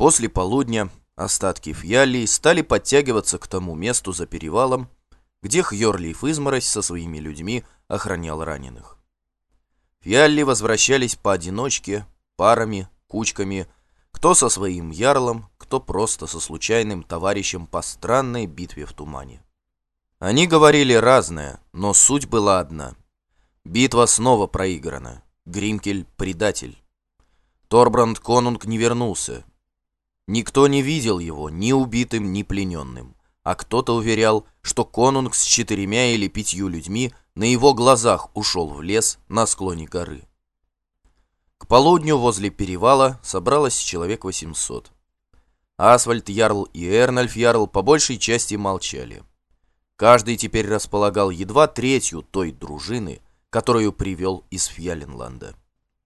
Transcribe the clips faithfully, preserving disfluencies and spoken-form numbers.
После полудня остатки фьяллий стали подтягиваться к тому месту за перевалом, где Хьорлиф Изморозь со своими людьми охранял раненых. Фьялли возвращались поодиночке, парами, кучками, кто со своим ярлом, кто просто со случайным товарищем по странной битве в тумане. Они говорили разное, но суть была одна. Битва снова проиграна. Гримкель — предатель. Торбранд Конунг не вернулся. Никто не видел его ни убитым, ни плененным, а кто-то уверял, что Конунг с четырьмя или пятью людьми на его глазах ушел в лес на склоне горы. К полудню возле перевала собралось человек восемьсот. Асвальд Ярл и Эрнольф Ярл по большей части молчали. Каждый теперь располагал едва третью той дружины, которую привел из Фьяленланда.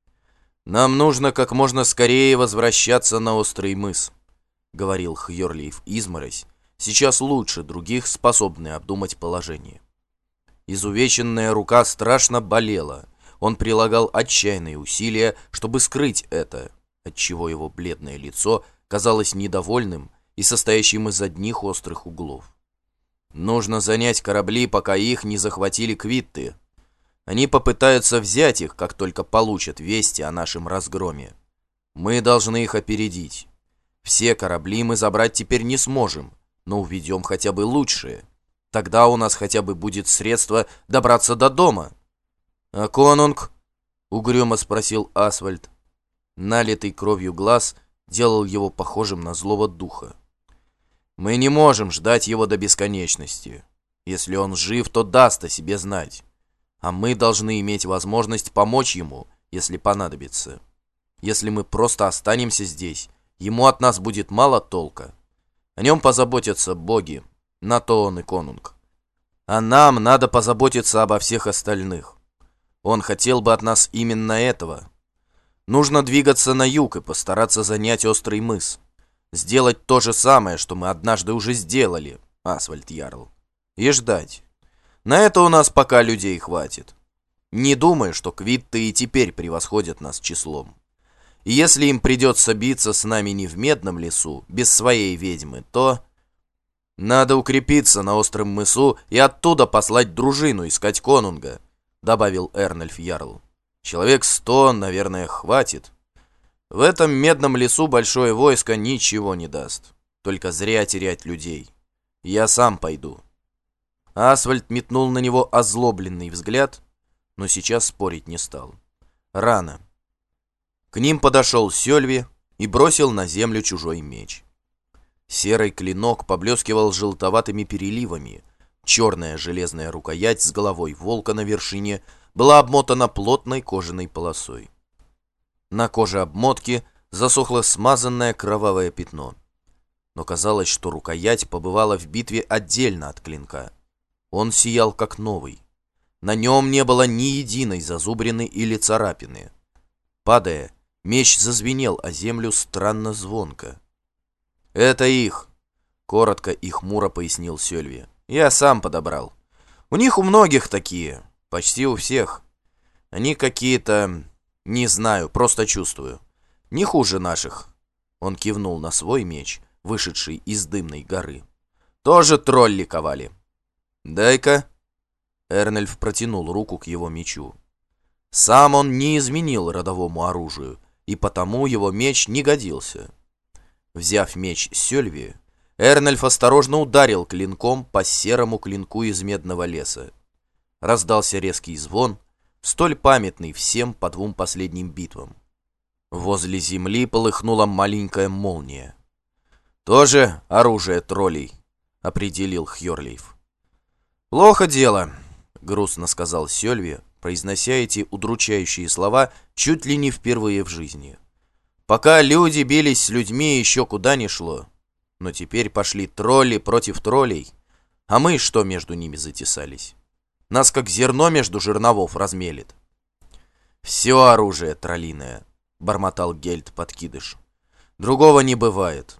«Нам нужно как можно скорее возвращаться на острый мыс», — говорил Хьорлиф Изморозь, сейчас лучше других способный обдумать положение. Изувеченная рука страшно болела. Он прилагал отчаянные усилия, чтобы скрыть это, отчего его бледное лицо казалось недовольным и состоящим из одних острых углов. «Нужно занять корабли, пока их не захватили квитты. Они попытаются взять их, как только получат вести о нашем разгроме. Мы должны их опередить. Все корабли мы забрать теперь не сможем, но уведем хотя бы лучшие. Тогда у нас хотя бы будет средство добраться до дома». «А Конунг?» — угрюмо спросил Асвальд. Налитый кровью глаз делал его похожим на злого духа. «Мы не можем ждать его до бесконечности. Если он жив, то даст о себе знать. А мы должны иметь возможность помочь ему, если понадобится. Если мы просто останемся здесь, ему от нас будет мало толка. О нем позаботятся боги, на то он и конунг. А нам надо позаботиться обо всех остальных. Он хотел бы от нас именно этого. Нужно двигаться на юг и постараться занять острый мыс. Сделать то же самое, что мы однажды уже сделали, Асвальд Ярл. И ждать. На это у нас пока людей хватит. Не думай, что квитты и теперь превосходят нас числом. И если им придется биться с нами не в Медном лесу, без своей ведьмы, то... Надо укрепиться на остром мысу и оттуда послать дружину искать конунга, добавил Эрнольф Ярл. Человек сто, наверное, хватит. В этом Медном лесу большое войско ничего не даст. Только зря терять людей. Я сам пойду. Асвальд метнул на него озлобленный взгляд, но сейчас спорить не стал. Рано. К ним подошел Сёльви и бросил на землю чужой меч. Серый клинок поблескивал желтоватыми переливами. Черная железная рукоять с головой волка на вершине была обмотана плотной кожаной полосой. На коже обмотки засохло смазанное кровавое пятно. Но казалось, что рукоять побывала в битве отдельно от клинка. Он сиял как новый. На нем не было ни единой зазубрины или царапины. Падая, меч зазвенел о землю странно звонко. «Это их», — коротко и хмуро пояснил Сёльви. «Я сам подобрал. У них у многих такие, почти у всех. Они какие-то... не знаю, просто чувствую. Не хуже наших». Он кивнул на свой меч, вышедший из дымной горы. «Тоже тролли ковали». «Дай-ка». Эрнольф протянул руку к его мечу. Сам он не изменил родовому оружию, и потому его меч не годился. Взяв меч Сёльви, Эрнольф осторожно ударил клинком по серому клинку из медного леса. Раздался резкий звон, столь памятный всем по двум последним битвам. Возле земли полыхнула маленькая молния. «Тоже оружие троллей», — определил Хьорлиф. «Плохо дело», — грустно сказал Сёльви, произнося эти удручающие слова чуть ли не впервые в жизни. «Пока люди бились с людьми, еще куда ни шло. Но теперь пошли тролли против троллей, а мы что между ними затесались? Нас как зерно между жерновов размелет». «Все оружие троллиное», — бормотал Гельд-подкидыш. «Другого не бывает».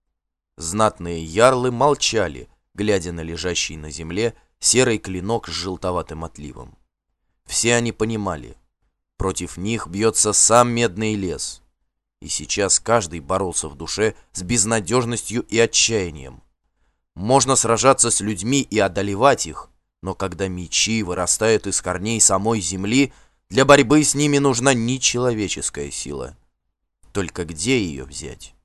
Знатные ярлы молчали, глядя на лежащий на земле серый клинок с желтоватым отливом. Все они понимали, против них бьется сам Медный лес. И сейчас каждый боролся в душе с безнадежностью и отчаянием. Можно сражаться с людьми и одолевать их, но когда мечи вырастают из корней самой земли, для борьбы с ними нужна нечеловеческая сила. Только где ее взять?